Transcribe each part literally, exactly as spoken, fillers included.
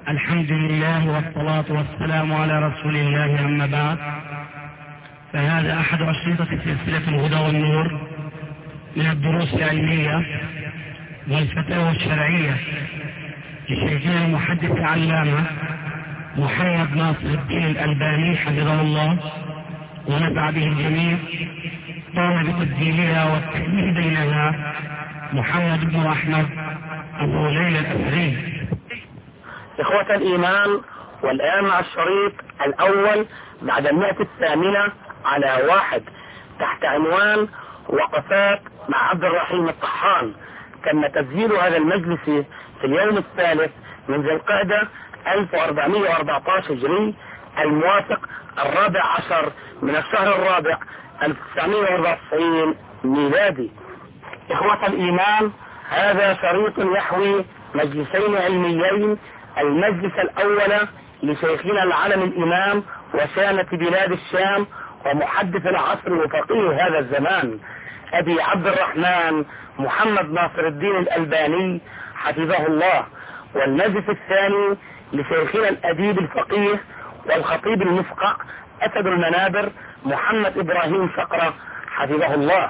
الحمد لله والصلاة والسلام على رسول الله، أما بعد، فهذا أحد أشرطة سلسلة الهدى والنور من الدروس العلمية والفتاوى الشرعية لشيخنا المحدث العلامة محمد ناصر الدين الألباني حفظه الله ونفع به الجميع. قام بتسجيلها والتأليف بينها محمد بن أحمد أبو ليلى الأثري. إخوة الإيمان، والآن مع الشريط الأول بعد المئة الثامنة على واحد تحت عنوان وقفات مع عبد الرحيم الطحان. تم تسجيل هذا المجلس في اليوم الثالث من ذي القعدة ألف وأربعمائة وأربعة عشر هجري، الموافق الرابع عشر من الشهر الرابع ألف وتسعمائة وأربعة وتسعين ميلادي. إخوة الإيمان، هذا شريط يحوي مجلسين علميين. المجلس الأول لشيخنا العلم الإمام وشامة بلاد الشام ومحدث العصر وفقيه هذا الزمان أبي عبد الرحمن محمد ناصر الدين الألباني حفظه الله. والمجلس الثاني لشيخنا الأديب الفقيه والخطيب المفقع أسد المنابر محمد إبراهيم فقرة حفظه الله.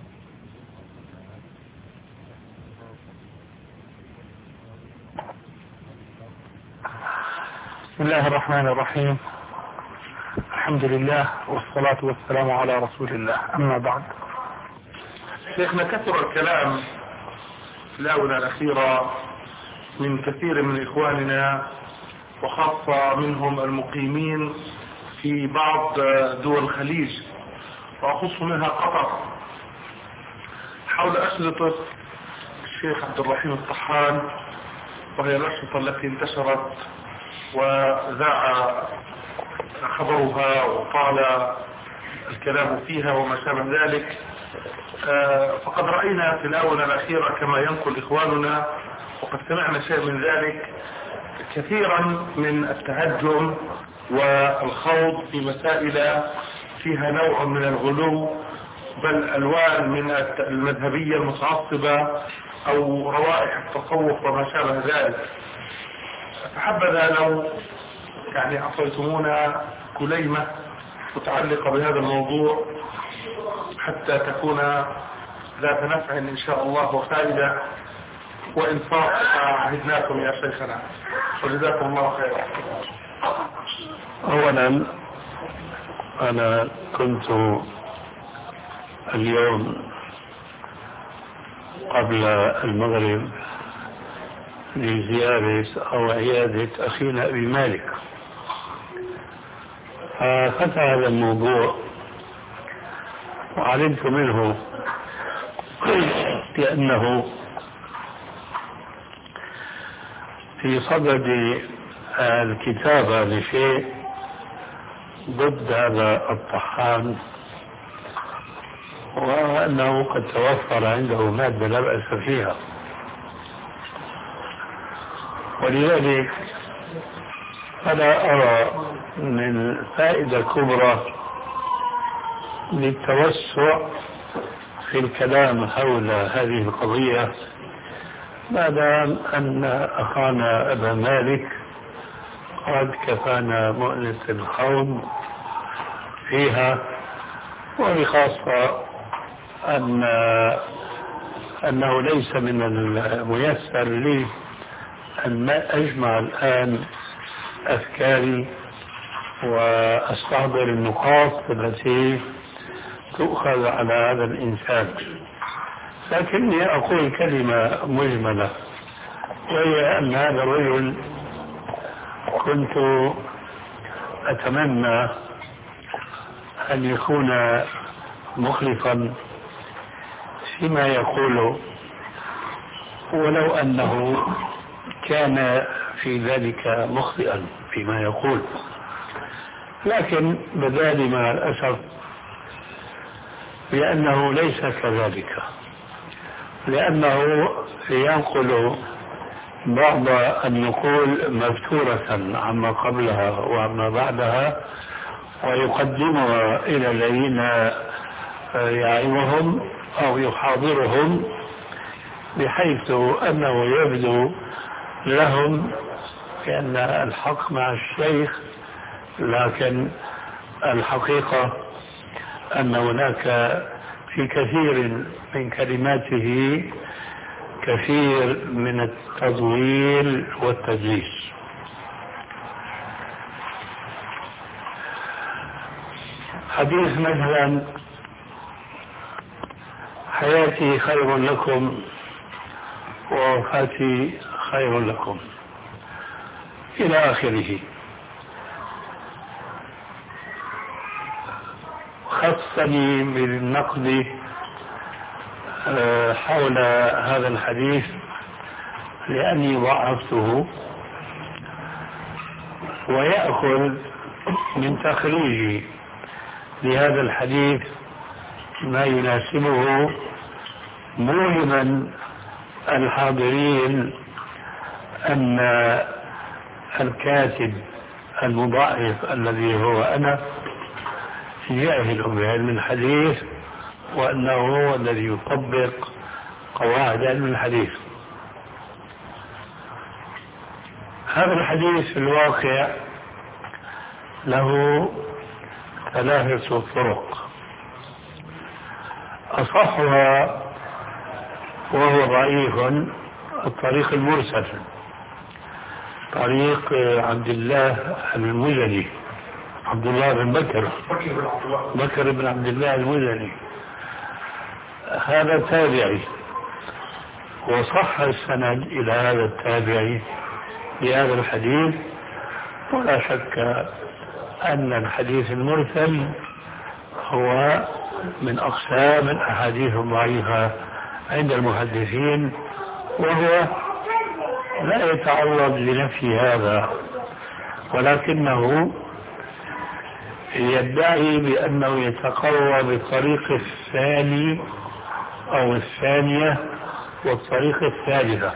بسم الله الرحمن الرحيم. الحمد لله والصلاة والسلام على رسول الله، أما بعد. شيخنا، كثر الكلام في الآونة الأخيرة من كثير من إخواننا وخاصة منهم المقيمين في بعض دول الخليج، وأخص منها قطر، حول أشرطة الشيخ عبد الرحيم الطحان، وهي الأشرطة التي انتشرت وذاع خبرها وطال الكلام فيها وما شابه ذلك. فقد رأينا في الآونة الأخيرة كما ينقل إخواننا، وقد سمعنا شيء من ذلك، كثيرا من التهجم والخوض في مسائل فيها نوع من الغلو، بل ألوان من المذهبية المتعصبة أو روائح التصوف وما شابه ذلك. فحبذا لو يعني أعطيتمونا كليمة متعلقة بهذا الموضوع حتى تكون ذات نفع إن شاء الله وفائدة وإنصاف عهدناكم يا شيخنا، وجزاكم الله خيرا. أولا، أنا كنت اليوم قبل المغرب لزيارة أو عيادة أخينا أبي مالك، ففتح هذا الموضوع وعلمت منه لأنه في صدد الكتابة لشيء ضد هذا الطحان، وأنه قد توفر عنده مادة لا بأس فيها، ولذلك أنا أرى من فائدة كبرى للتوسع في الكلام حول هذه القضية، ما دام أن أخانا أبا مالك قد كفانا مؤنة الخوض فيها، وبخاصة أن أنه ليس من الميسر لي أن أجمع الآن أفكاري وأستحضر النقاط التي تؤخذ على هذا الإنسان، لكني أقول كلمة مجملة، وهي أن هذا الرجل كنت أتمنى أن يكون مخلصا فيما يقوله، ولو أنه كان في ذلك مخطئا فيما يقول، لكن بذلك مع الأسف لأنه ليس كذلك، لأنه ينقل بعض النقول مفتورة عما قبلها وعما بعدها، ويقدمها إلى الذين يعيهم أو يحاضرهم، بحيث أنه يبدو لهم بأن الحق مع الشيخ، لكن الحقيقة أن هناك في كثير من كلماته كثير من التضليل والتدليس. حديث مثلا حياتي خير لكم ووفاتي خير لكم إلى آخره، خصني بالنقد حول هذا الحديث لأني ضعفته، ويأخذ من تخريجي لهذا الحديث ما يناسبه، موهما الحاضرين أن الكاتب المضاعف الذي هو أنا جاهل بعلم الحديث، وأنه هو الذي يطبق قواعد علم الحديث. هذا الحديث في الواقع له ثلاثة طرق، أصحها وهو ضعيف الطريق المرسل، طريق عبد الله المزني، عبد الله بن بكر بكر بن عبد الله المزني، هذا تابعي، وصح السند إلى هذا التابعي بهذا الحديث. ولا شك أن الحديث المرسل هو من أقسام الأحاديث الضعيفة عند المحدثين، وهو لا يتعرض لنفي هذا، ولكنه يدعي بأنه يتقوى بالطريق الثاني أو الثانية والطريق الثالثة.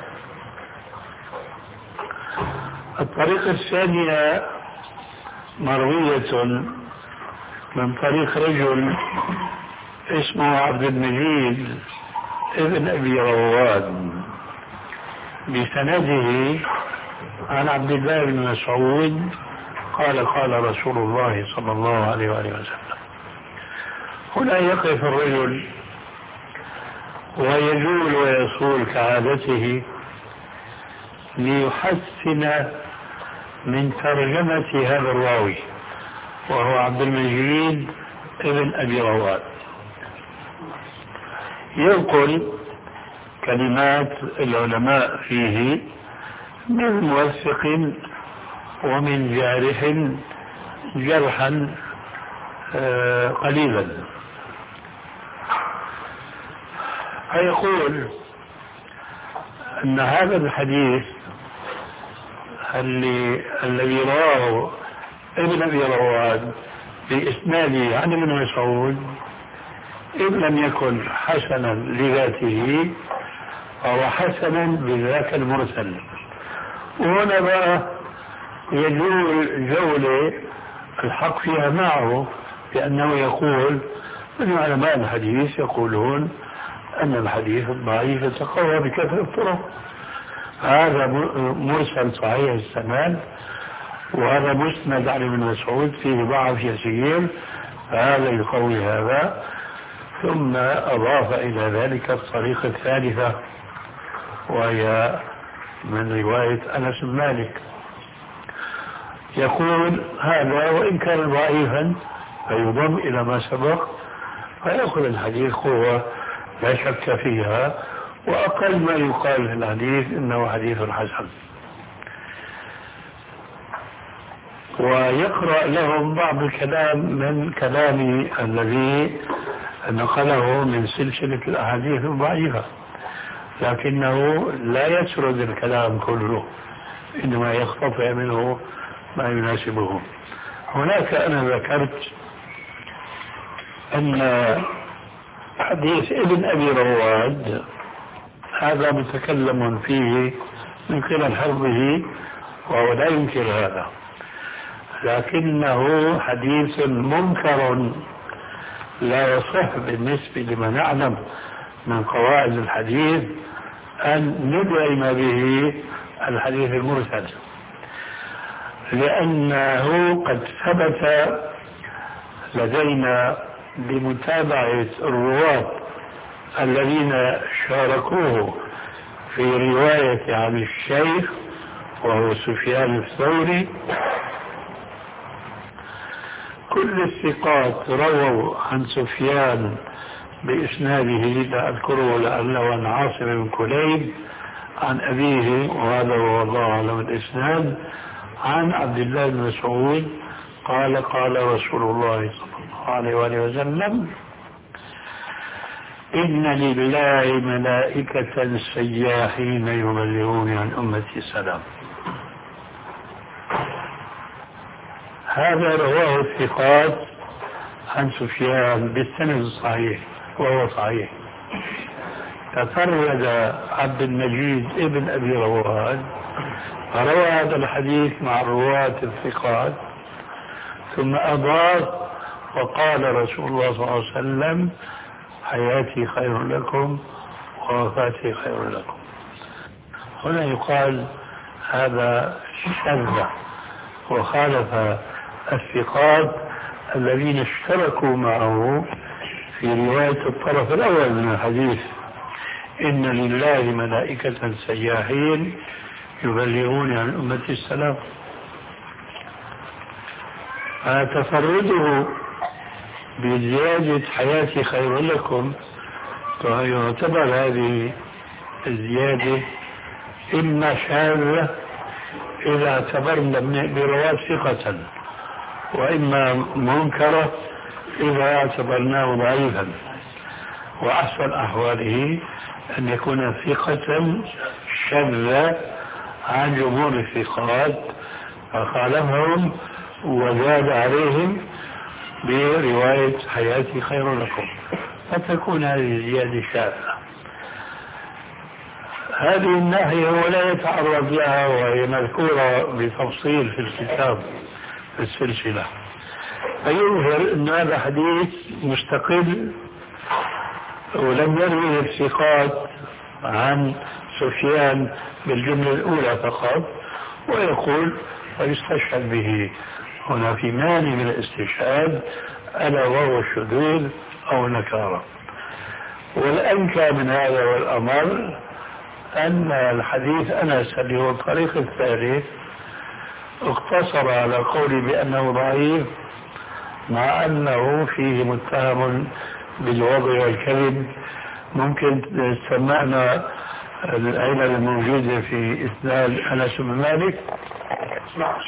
الطريق الثانية مروية من طريق رجل اسمه عبد المجيد ابن أبي رواد بسنده عن عبد الله بن مسعود قال قال رسول الله صلى الله عليه وآله وسلم. هنا يقف الرجل ويجول ويصول كعادته ليحسن من ترجمة هذا الراوي، وهو عبد المجيد ابن أبي رواد. ينقل كلمات العلماء فيه من موثق ومن جارح جرحا قليلا، فيقول أن هذا الحديث اللي الذي رواه ابن أبي رواد بإسناده عن ابن مسعود إن لم يكن حسنا لذاته فهو حسنا بذاك المرسل. وهنا بقى يجول جولة الحق فيها معه، لأنه يقول من علماء الحديث يقولون أن الحديث الضعيف يتقوى بكثرة الطرق، هذا مرسل صحيح السند، وهذا مسند عن ابن مسعود فيه ضعف يسير، فهذا يقوي هذا. ثم أضاف إلى ذلك الطريقة الثالثة وهي من رواية أنس بن مالك، يقول هذا وإن كان ضعيفا فيضم إلى ما سبق، فيأخذ الحديث قوة لا شك فيها، وأقل ما يقال في الحديث إنه حديث حسن. ويقرأ لهم بعض الكلام من كلامي الذي نقله من سلسلة الأحاديث الضعيفة، لكنه لا يسرد الكلام كله، إنما يقتطع منه ما يناسبه. هناك أنا ذكرت أن حديث ابن أبي رواد هذا متكلم فيه من قبل حفظه وهو لا ينكر هذا، لكنه حديث منكر لا يصح بالنسبة لما نعلم من قواعد الحديث أن ندعم به الحديث المرسل، لأنه قد ثبت لدينا بمتابعة الرواة الذين شاركوه في رواية عن الشيخ وهو سفيان الثوري، كل الثقات رووا عن سفيان بإسناده لا أذكره لأنه عن عاصم بن كليب عن أبيه، وهذا هو الله أعلم الإسناد، عن عبد الله بن مسعود قال قال رسول الله صلى الله عليه وآله وسلم: إن لله ملائكة سياحين يبلغون عن أمتي السلام. هذا رواه الثقات عن سفيان بالسند الصحيح وهو صحيح. تفرد عبد المجيد ابن أبي رواد روى هذا الحديث مع الرواة الثقات ثم أضاف وقال رسول الله صلى الله عليه وسلم: حياتي خير لكم ووفاتي خير لكم. هنا يقال هذا شذ وخالف الثقات الذين اشتركوا معه في رواية الطرف الأول من الحديث: إن لله ملائكة سياحين يبلغون عن أمتي السلام. تفرده بزيادة حياتي خير لكم يعتبر هذه الزيادة إما شاذة إذا اعتبرنا برواة ثقة، وإما منكرة إذا اعتبرناه ضعيفا، وأحسن أحواله أن يكون ثقة شاذة عن جمهور الثقات فخالفهم وزاد عليهم برواية حياتي خير لكم، فتكون هذه الزيادة شاذة. هذه الناحية هو لا يتعرض لها وهي مذكورة بتفصيل في الكتاب في السلسلة، فيظهر أن هذا حديث مستقل ولم يروي الثقات عن سفيان بالجملة الأولى فقط، ويقول ويستشهد به هنا في مانع من الاستشهاد ألا وهو الشذوذ أو النكارة. والأنكى من هذا والأمر أن الحديث أنس اللي هو الطريق الثالث اقتصر على قولي بأنه ضعيف، مع أنه فيه متهم بالوضع والكذب. ممكن سمعنا العلل الموجودة في إسناد أنس بن مالك. نعم.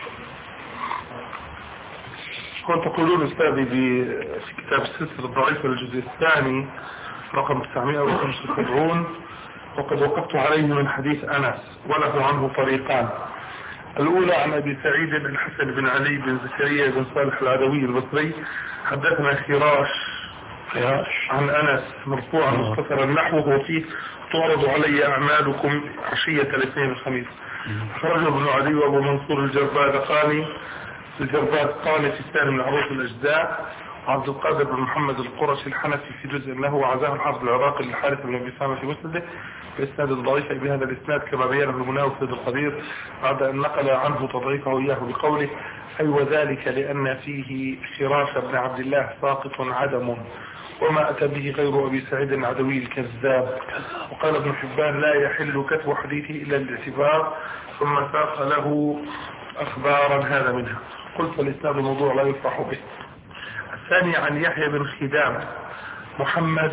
كنت تقولون أستاذي في كتاب السلسلة الضعيفة الجزء الثاني رقم تسعمائة وخمسة وسبعين وقد وقفت عليه من حديث أنس وله عنه طريقان. الأولى عن أبي سعيد الحسن بن علي بن زكريا بن صالح العدوي البصري حدثنا خراش عن أنس مرفوعا مختصرا نحوه وفيه: تعرض علي أعمالكم عشية الاثنين الخميس. خرج ابن علي وابو منصور الجربادقاني الجربادقاني في الثاني من عروض الأجزاء، وعبد القادر بن محمد القرشي الحنفي في جزء له، وعزاه الحافظ العراقي للحارث بن أبي سامة في مسنده بإسناد الضعيف بهذا الإسناد كما بينه المناوي سيد القدير بعد أن نقل عنه تضعيفه إياه بقوله: أي وذلك لأن فيه خراش بن عبد الله ساقط عدم وما أتى به غير أبي سعيد العدوي الكذاب. وقال ابن حبان: لا يحل كتب حديثه إلا الاعتبار، ثم ساق له أخبارا هذا منها. قلت الإسناد الموضوع لا يفرح به. الثاني عن يحيى بن خدام محمد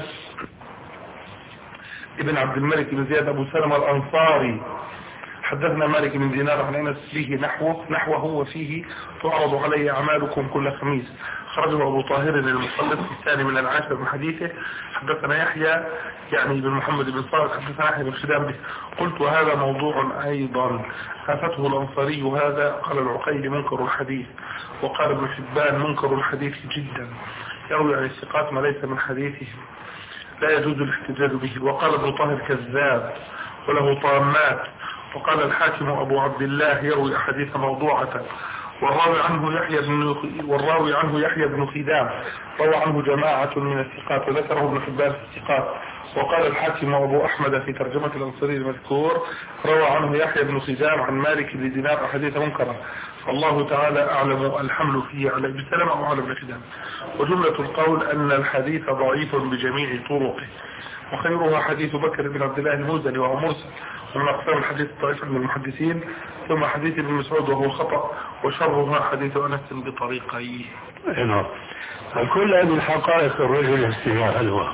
ابن عبد الملك بن زياد أبو سلمة الأنصاري حدثنا مالك بن دينار عن أنس فيه نحوه نحوه وفيه: تعرض علي أعمالكم كل خميس. خرجه أبو طاهر المخلص في الثاني من العاشر من حديثه. حدثنا يحيى يعني بن محمد بن صالح حدثنا يحيى بن خدام به. قلت وهذا موضوع أيضا آفته الأنصاري هذا. قال العقيلي: منكر الحديث. وقال ابن حبان: منكر الحديث جدا، يروي عن الثقات ما ليس من حديثه لا يجوز الاحتجاج به. وقال ابن طاهر: كذاب وله طامات. وقال الحاكم أبو عبد الله: يروي أحاديث موضوعة. والراوي عنه يحيى بن والراوي عنه يحيى بن خدام روى عنه جماعة من الثقات، وذكره ابن حبان في الثقات. وقال الحاكم وأبو أحمد في ترجمة الأنصاري المذكور روى عنه يحيى بن خزام عن مالك بن دينار أحاديث منكرة، الله تعالى أعلم الحمل فيه على ابن سلمة أو على ابن خزام. وجملة القول أن الحديث ضعيف بجميع طرقه، وخيرها حديث بكر بن عبد الله المزني وهو مرسل ومن أقسام الحديث الطائفة من المحدثين، ثم حديث ابن مسعود وهو خطأ، وشرها حديث أنس بطريقيه. نعم. كل هذه الحقائق الرجل يستجاهلها.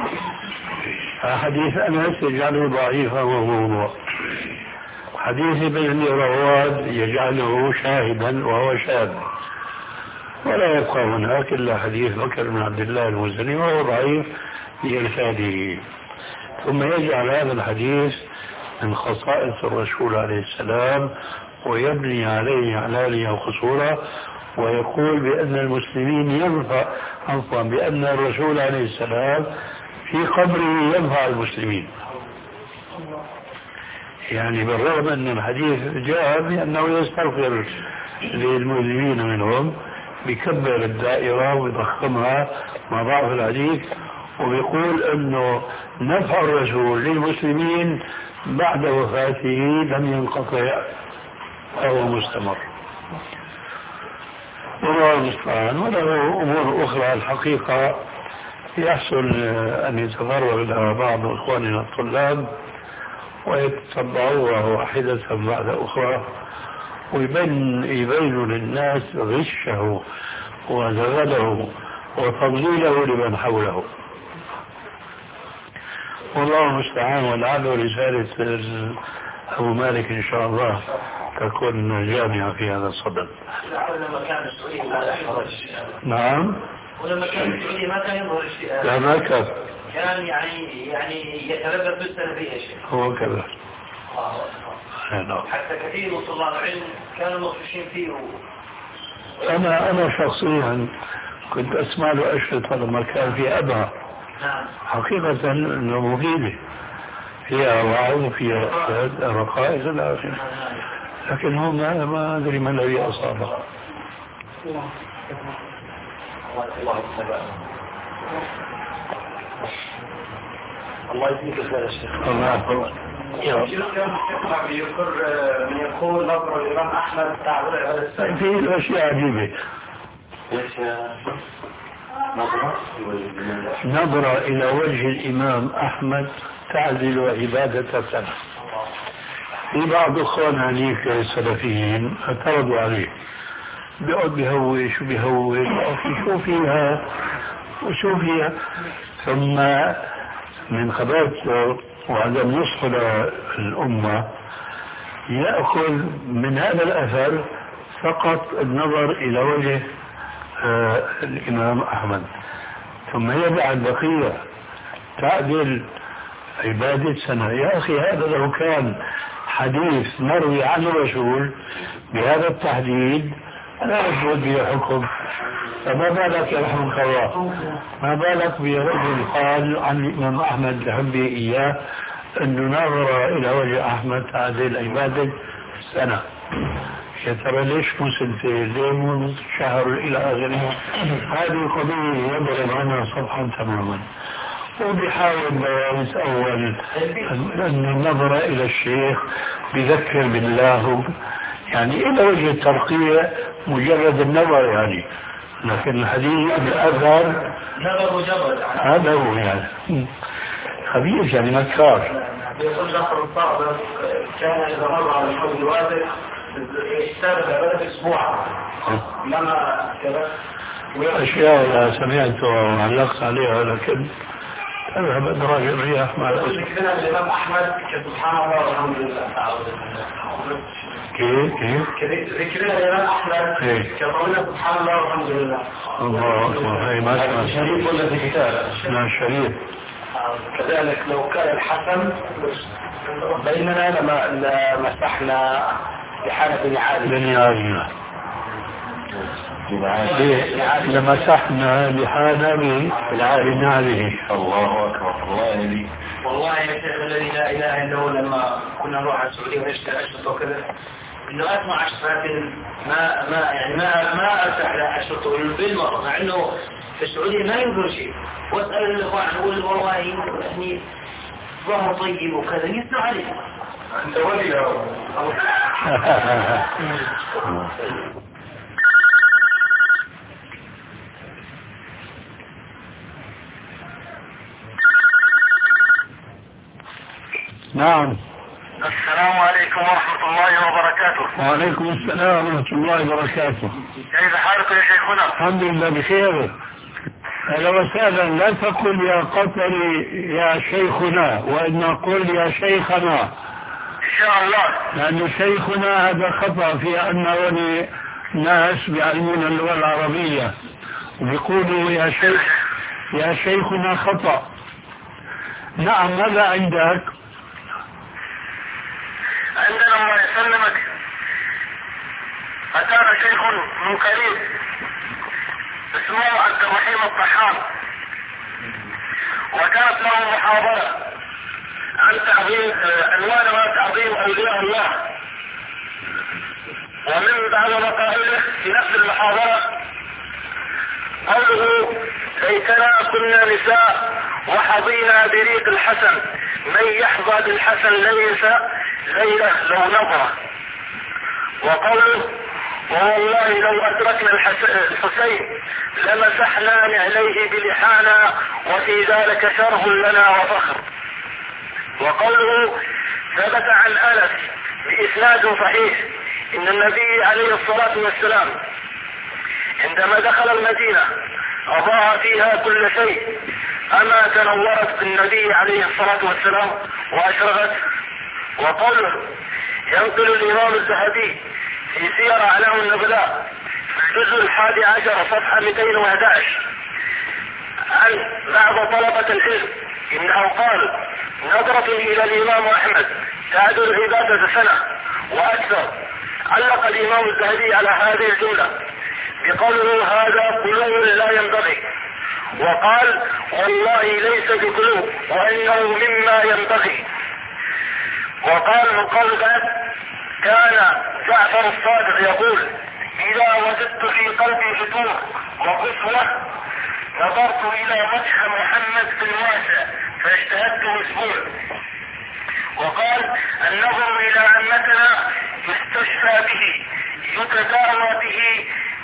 حديث أنس يجعله ضعيفا وموضوع، حديث ابن رواد يجعله شاهدا وهو شاذ، ولا يبقى هناك إلا حديث بكر بن عبد الله المزني وهو ضعيف لإرشاده. ثم يجعل هذا الحديث من خصائص الرسول عليه السلام ويبني عليه علالية وقصورة، ويقول بأن المسلمين ينفع عفوا بأن الرسول عليه السلام في قبره ينفع المسلمين. يعني بالرغم أن الحديث جاء بأنه يستغفر للمسلمين منهم، بيكبر الدائرة ويضخمها مع ضعف الحديث، وبيقول أنه نفع الرسول للمسلمين بعد وفاته لم ينقطع أو مستمر. والله المستعان. وله أمور أخرى الحقيقة يحصل أن يتفرغ لها بعض إخواننا الطلاب ويتتبعوها واحدة بعد أخرى، ويبين يبين للناس غشه وزغله وتضليله لمن حوله. والله المستعان. ولعل رسالة أبو مالك إن شاء الله تكون جامعة في هذا الصدد. لما كان السعودي ما يحضر نعم. ولما كان السعودي ما كان يظهر الشيء. لا ما كان. كان يعني يعني يتلبس بالسلفية شيء. هو كذا. حتى كثير من طلاب العلم كانوا مخشين فيه. أنا أنا شخصيا كنت أسمع له أشرطة لما كان في أبها. نعم. حقيقة إنه مفيدة، فيها وعظ وفيها رقائق إلى آخره، لكن هو ما ما أدري ما الذي أصابه. الله يجزيك الخير يا شيخ. الله يحفظك. يذكر من يقول نظر الإمام أحمد تعبير هذا السيد. في أشياء عجيبة. نظرة إلى وجه الإمام أحمد تعزل عبادة سنة. في بعض أخوان عليك السلفيين اعترضوا عليه، بيقعد بيهوش وبيهوش شو فيها وشو فيها. ثم من خبرته وعدم نصح للأمة يأخذ من هذا الأثر فقط النظر إلى وجه آه الإمام أحمد، ثم يدع البقية تعدل عبادة سنة. يا أخي هذا لو كان حديث مروي عن الرسول بهذا التحديد لا يثبت به حكم، فما بالك يرحمك الله، ما بالك برجل قال عن الإمام أحمد لحبه إياه أنه نظر إلى وجه أحمد تعدل عبادة سنة. يا ترى ليش مو سنتين؟ ليه مو شهر إلى آخره؟ هذه قضية يضرب عنها صفحا تماما. وبيحاول بيانس أول أن النظر إلى الشيخ بذكر بالله، يعني إلى وجه الترقية مجرد النظر يعني، لكن الحديث الأثر نظر مجرد هذا هو يعني خبيث يعني مكار. يقول جعفر الصادق كان إذا مر على الحوض الواسع اشتغل عبادة أسبوع لما كذا أشياء سمعت وعلقت عليها، لكن أذهب أدراج الرياح مع الأسف. الإمام أحمد سبحان الله والحمد لله. كيف كيف ذكرنا الإمام أحمد كقولنا سبحان الله والحمد لله. الله أكبر. هي ما شريف ولا في كتاب؟ لا شريف. كذلك لو كان الحسن بيننا لما مسحنا بحالة بن عالي بن عالي لمسحنا لحالة بن عالي. الله أكبر. الله يهديك. والله يا شيخ الذي لا إله إلا هو، لما كنا نروح على السعودية ونشتري أشرطة وكذا إنه أسمع أشرطة ما ما يعني ما ما أرتاح لأشرطة بالمرة، مع إنه في السعودية ما ينظر شيء. واسأل الإخوان أقول والله يعني ظهر طيب وكذا يسمع عليه. أنت ولي نعم. السلام عليكم ورحمة الله وبركاته. وعليكم السلام ورحمة الله وبركاته. كيف حالكم يا شيخنا؟ الحمد لله بخير. أهلا وسهلا. لا تقل يا قطري يا شيخنا، وإن قل يا شيخنا إن شاء الله، لأن شيخنا هذا خطأ في أنه ناس بيعلمون اللغة العربية ويقولوا يا شيخ يا شيخنا خطأ. نعم. ماذا عندك؟ عندنا الله يسلمك أتانا شيخ من قريب اسمه عبد الرحيم الطحان، وكانت له محاضرة عن تعظيم عنوانها تعظيم أولياء الله، ومن بعض مقاله في نفس المحاضرة قوله ليتنا كنا نساء وحظينا بريق الحسن، من يحظى بالحسن ليس ليلة لو نظرة. وقوله والله لو أدركنا الحسين لمسحنا عليه بلحانا وفي ذلك شرف لنا وفخر. وقوله ثبت عن أنس بإسناد صحيح إن النبي عليه الصلاة والسلام عندما دخل المدينة أضاء فيها كل شيء، أما تنورت بالنبي عليه الصلاة والسلام وأشرقت. وقوله ينقل الإمام الذهبي في سير أعلام النبلاء في الجزء الحادي عشر صفحة مئتين وأحد عشر عن بعض طلبة العلم إنه قال نظرة إلى الإمام أحمد تعدل عبادة سنة وأكثر. علق الإمام الذهبي على هذه الجملة بقوله هذا قلوب لا ينبغي، وقال والله ليس بقلوب وإنه مما ينبغي. وقال من قول بعد كان جعفر الصادق يقول إذا وجدت في قلبي فتور وقسوة نظرت إلى وجه محمد في الواسع فاجتهدت أسبوع. وقال النظر إلى عمتنا يستشفى به يتداوى به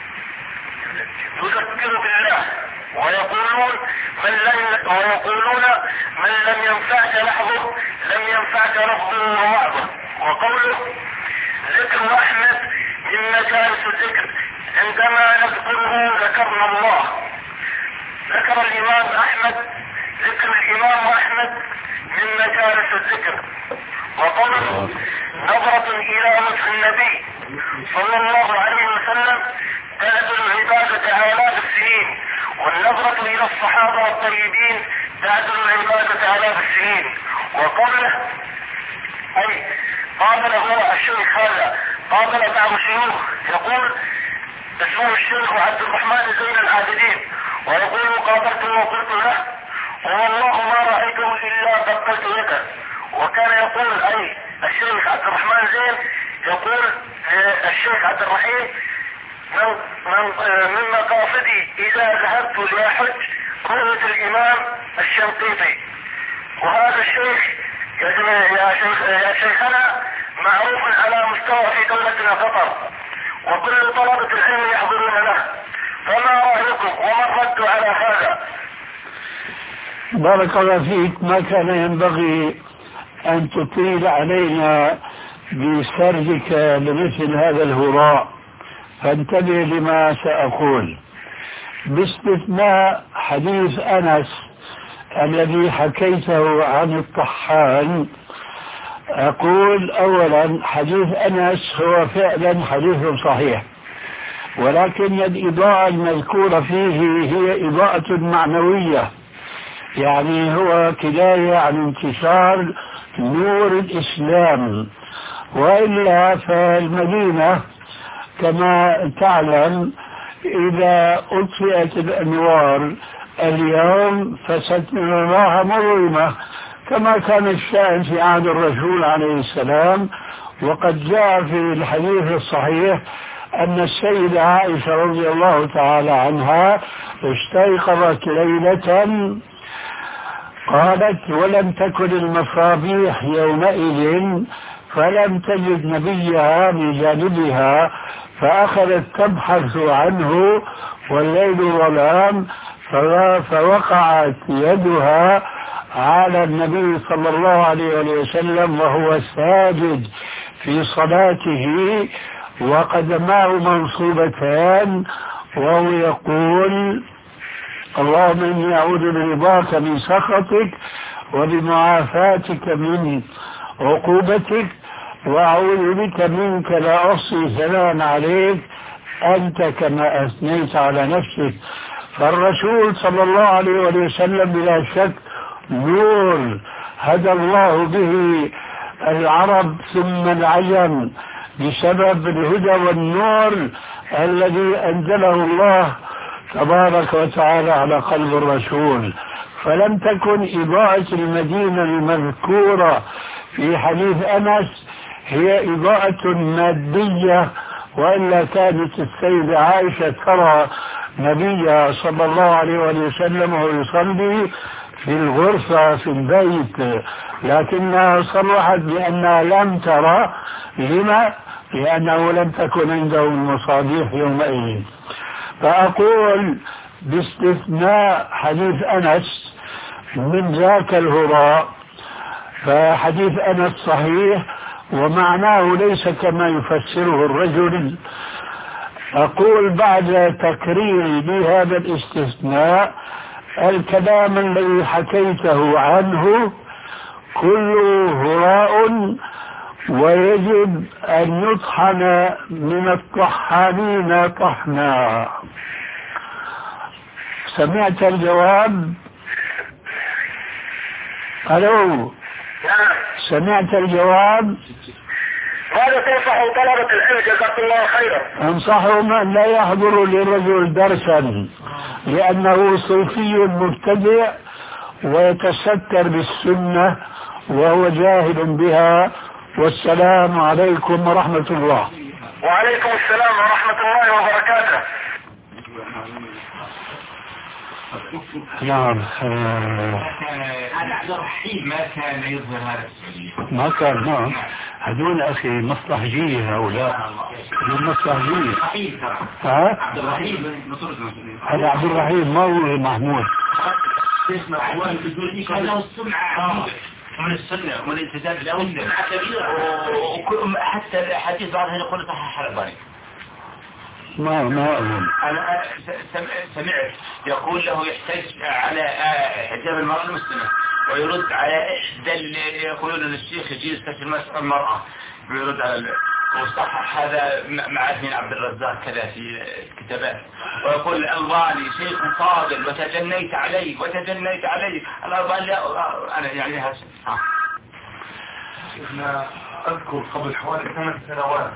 يذكر بالله، ويقولون من لم ويقولون من لم ينفعك لحظه لم ينفعك لفظه ووعظه. وقوله ذكر أحمد من مجالس الذكر عندما نذكره ذكرنا الله. ذكر الإمام أحمد ذكر الإمام أحمد من مجالس الذكر. وقوله نظرة إلى وجه النبي صلى الله عليه وسلم تعدل العبادة آلاف السنين، والنظرة إلى الصحابة الطيبين تعدل العبادة آلاف السنين. وقوله أي قابل هو الشيخ هذا قابل بعض الشيوخ يقول اسمه الشيخ عبد الرحمن زين العابدين، ويقول قابلته وقلت له والله ما رأيته إلا بطلت يده. وكان يقول أي الشيخ عبد الرحمن زين يقول الشيخ عبد الرحيم من, من, من مقاصدي إذا ذهبت لأحج رؤية الإمام الشنقيطي. وهذا الشيخ يا, شيخ يا شيخنا معروف على مستوى في دولتنا قطر، وكل طلبة العلم يحضرون له، فما رأيكم وما الرد على هذا؟ بارك الله فيك. ما كان ينبغي أن تطيل علينا بسردك لمثل هذا الهراء، فانتبه لما سأقول باستثناء حديث أنس الذي حكيته عن الطحان. أقول أولا حديث أنس هو فعلا حديث صحيح، ولكن الإضاءة المذكورة فيه هي إضاءة معنوية، يعني هو كناية عن انتشار نور الإسلام. وإلا فالمدينة كما تعلم إذا أطفئت الأنوار اليوم فستراها مظلمة، كما كان الشأن في عهد الرسول عليه السلام. وقد جاء في الحديث الصحيح أن السيدة عائشة رضي الله تعالى عنها استيقظت ليلة قالت ولم تكن المصابيح يومئذ فلم تجد نبيها بجانبها فأخذت تبحث عنه والليل ظلام فوقعت يدها على النبي صلى الله عليه وسلم وهو ساجد في صلاته وقدماه منصوبتان وهو يقول اللهم إني أعوذ برضاك من سخطك وبمعافاتك من عقوبتك وأعوذ بك منك لا أحصي ثناء عليك أنت كما أثنيت على نفسك. فالرسول صلى الله عليه وسلم بلا شك نور هدى الله به العرب ثم العجم بسبب الهدى والنور الذي أنزله الله تبارك وتعالى على قلب الرسول. فلم تكن إضاءة المدينة المذكورة في حديث أنس هي إضاءة مادية، وإلا كانت السيدة عائشة ترى نبيها صلى الله عليه وسلم ويصلي في الغرفة في البيت، لكنها صرحت بأنها لم ترى. لما؟ لأنه لم تكن عنده المصابيح يومئذ. فأقول باستثناء حديث أنس من ذاك الهراء فحديث أنس صحيح ومعناه ليس كما يفسره الرجل. أقول بعد تكريري بهذا الاستثناء الكلام الذي حكيته عنه كله هراء ويجب أن يطحن من الطحانين طحنا. سمعت الجواب؟ ألو سمعت الجواب؟ هذا تنصح طلبة العلم جزاكم الله خيرا. أنصحهم أن لا يحضروا للرجل درسا لأنه صوفي مبتدع ويتستر بالسنة وهو جاهل بها. والسلام عليكم ورحمة الله. وعليكم السلام ورحمة الله وبركاته. نعم. هذا عبد الرحيم ما كان يظهر هذا السبيل. ما كان. نعم. هذول أخي مصلحجية هؤلاء. هذول مصلحجية. ها؟ عبد الرحيم. هذا عبد الرحيم ما هو محمود. اسمه أحوال الدنيا. هذا السمعة من السنة ومن الالتزام بالسنة حتى الحديث بعضها يقول صحيح الألباني. ما ما أظن. أنا سمعت يقول له يحتج على حجاب المرأة المسلمة ويرد على إحدى اللي يقولون للشيخ يجي يستشير المرأة ويرد على وصحح هذا مع ابن عبد الرزاق كذا في كتابات ويقول الألباني شيخ فاضل وتجنيت عليه وتجنيت عليه. الألباني أنا يعني هذا شيخنا أذكر قبل حوالي ثمان سنوات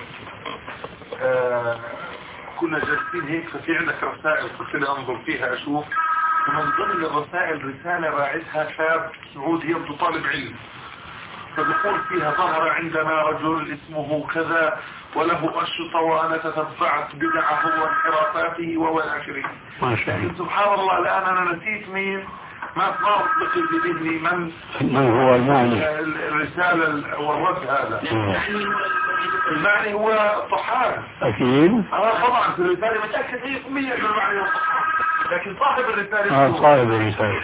آه كنا جالسين هيك ففي عندك رسائل قلت لي أنظر فيها أشوف ومن ضمن الرسائل رسالة راعتها شاب سعودي يبدو طالب علم فبقول فيها ظهر عندنا رجل اسمه كذا وله أشرطة وأنا تتبعت بدعه وانحرافاته وإلى ما شاء الله. سبحان الله الآن أنا نسيت مين ما صار بقي بذهني من من هو المعني الرسالة والرد هذا. المعني هو طحان أكيد. أنا طبعا في الرسالة متأكد مية بالمية من المعني هو طحان لكن صاحب الرسالة آه صاحب الرسالة.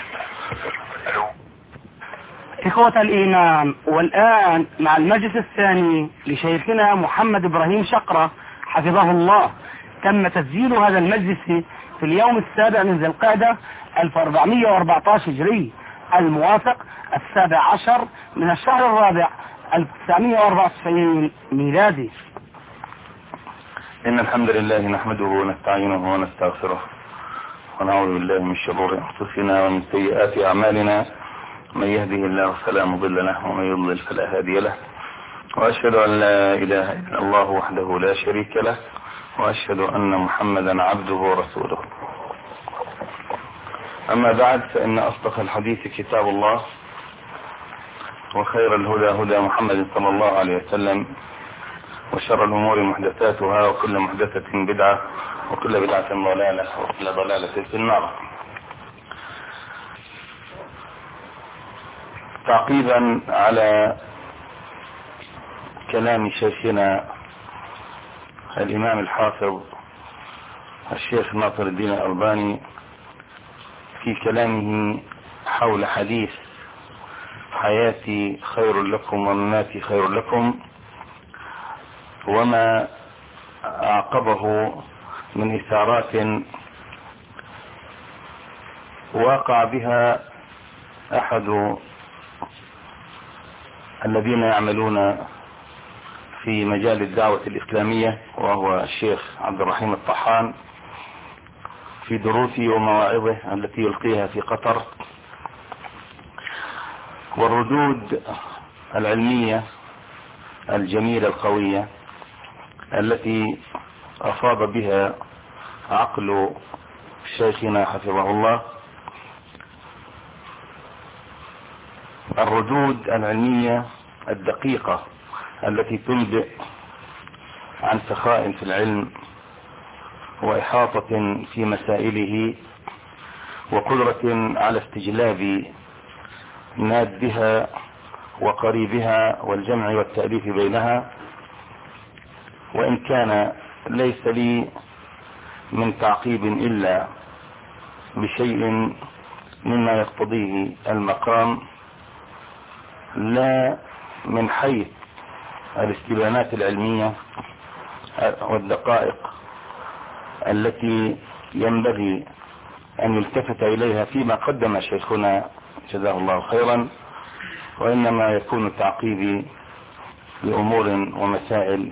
إخوة الإيمان، والآن مع المجلس الثاني لشيخنا محمد إبراهيم شقرة حفظه الله. تم تسجيل هذا المجلس في اليوم السابع من ذي القعدة ألف وأربعمائة وأربعة عشر هجري الموافق السابع عشر من الشهر الرابع ألف وتسعمائة وأربعة وتسعين ميلادي. إن الحمد لله نحمده ونستعينه ونستغفره ونعوذ بالله من شرور أنفسنا ومن سيئات أعمالنا. من يهده الله فلا مضل له ومن يضلل فلا هادي له. وأشهد أن لا إله إلا الله وحده لا شريك له وأشهد أن محمدا عبده ورسوله. أما بعد فإن أصدق الحديث كتاب الله وخير الهدى هدى محمد صلى الله عليه وسلم وشر الأمور محدثاتها وكل محدثة بدعة وكل بدعة ضلالة وكل ضلالة في النار. تعقيبا على كلام شيخنا الإمام الحافظ الشيخ ناصر الدين الألباني في كلامه حول حديث حياتي خير لكم ومماتي خير لكم، وما أعقبه من إثارات واقع بها أحد الذين يعملون في مجال الدعوة الإسلامية، وهو الشيخ عبد الرحيم الطحان، في دروسه ومواعظه التي يلقيها في قطر، والردود العلمية الجميلة القوية التي أفاض بها عقل شيخنا حفظه الله، الردود العلمية الدقيقة التي تنبئ عن سخاء في العلم وإحاطة في مسائله وقدرة على استجلاب نادها وقريبها والجمع والتأليف بينها. وإن كان ليس لي من تعقيب إلا بشيء مما يقتضيه المقام، لا من حيث الاستبيانات العلمية والدقائق التي ينبغي أن يلتفت إليها فيما قدم شيخنا جزاه الله خيرا، وإنما يكون تعقيبي لأمور ومسائل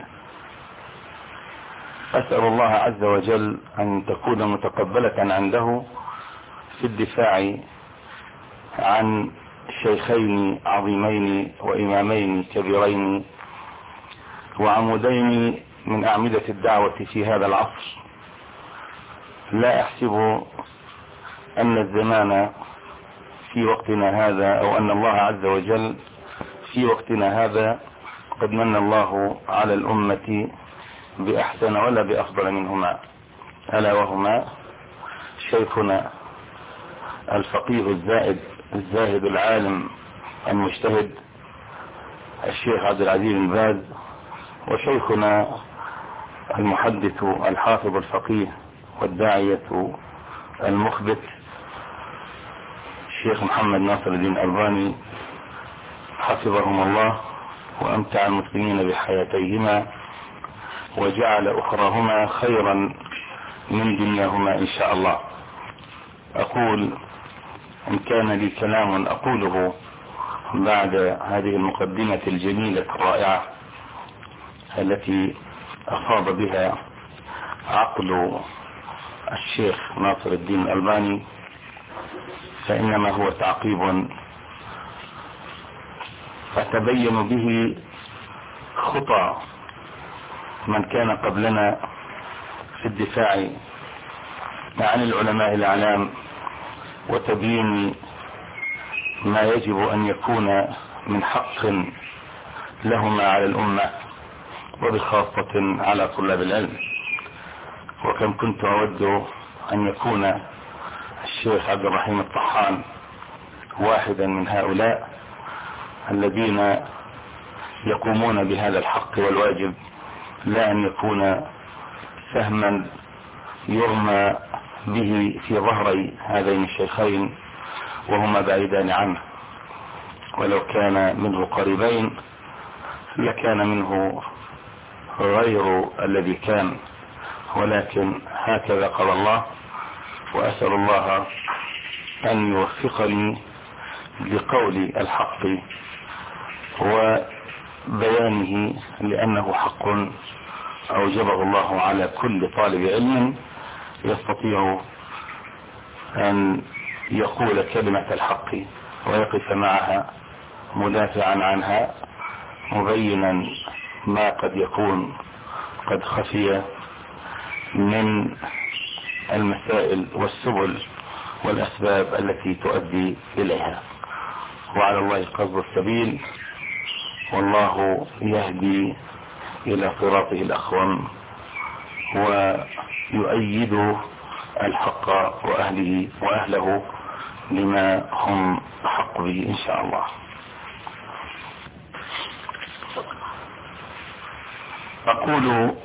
أسأل الله عز وجل أن تكون متقبلة عنده في الدفاع عن شيخين عظيمين وإمامين كبيرين وعمودين من أعمدة الدعوة في هذا العصر. لا أحسب أن الزمان في وقتنا هذا أو أن الله عز وجل في وقتنا هذا قد من الله على الأمة بأحسن ولا بأفضل منهما، ألا وهما شيخنا الفقيه الزائد الزاهد العالم المجتهد الشيخ عبد العزيز بن باز، وشيخنا المحدث الحافظ الفقيه والداعية المخبت الشيخ محمد ناصر الدين الألباني حفظهم الله وأمتع المسلمين بحياتيهما وجعل أخراهما خيرا من دنياهما إن شاء الله. أقول إن كان لي كلام أقوله بعد هذه المقدمة الجميلة الرائعة التي أفاض بها عقل الشيخ ناصر الدين الألباني، فإنما هو تعقيب فتبين به خطى من كان قبلنا في الدفاع عن العلماء الأعلام وتبيين ما يجب أن يكون من حق لهما على الأمة وبخاصة على طلاب العلم. وكم كنت أود أن يكون الشيخ عبد الرحيم الطحان واحدا من هؤلاء الذين يقومون بهذا الحق والواجب، لا أن يكون سهما يرمى به في ظهري هذين الشيخين وهما بعيدان عنه، ولو كان منه قريبين لكان منه غير الذي كان، ولكن هكذا قال الله. وأسأل الله أن يوفقني لقول الحق وبيانه، لأنه حق أوجبه الله على كل طالب علم يستطيع أن يقول كلمة الحق ويقف معها مدافعا عنها مبينا ما قد يكون قد خفي من المسائل والسبل والأسباب التي تؤدي إليها. وعلى الله قصد السبيل، والله يهدي إلى صراطه الأخوم ويؤيد الحق وأهله وأهله لما هم أحق به إن شاء الله. أقول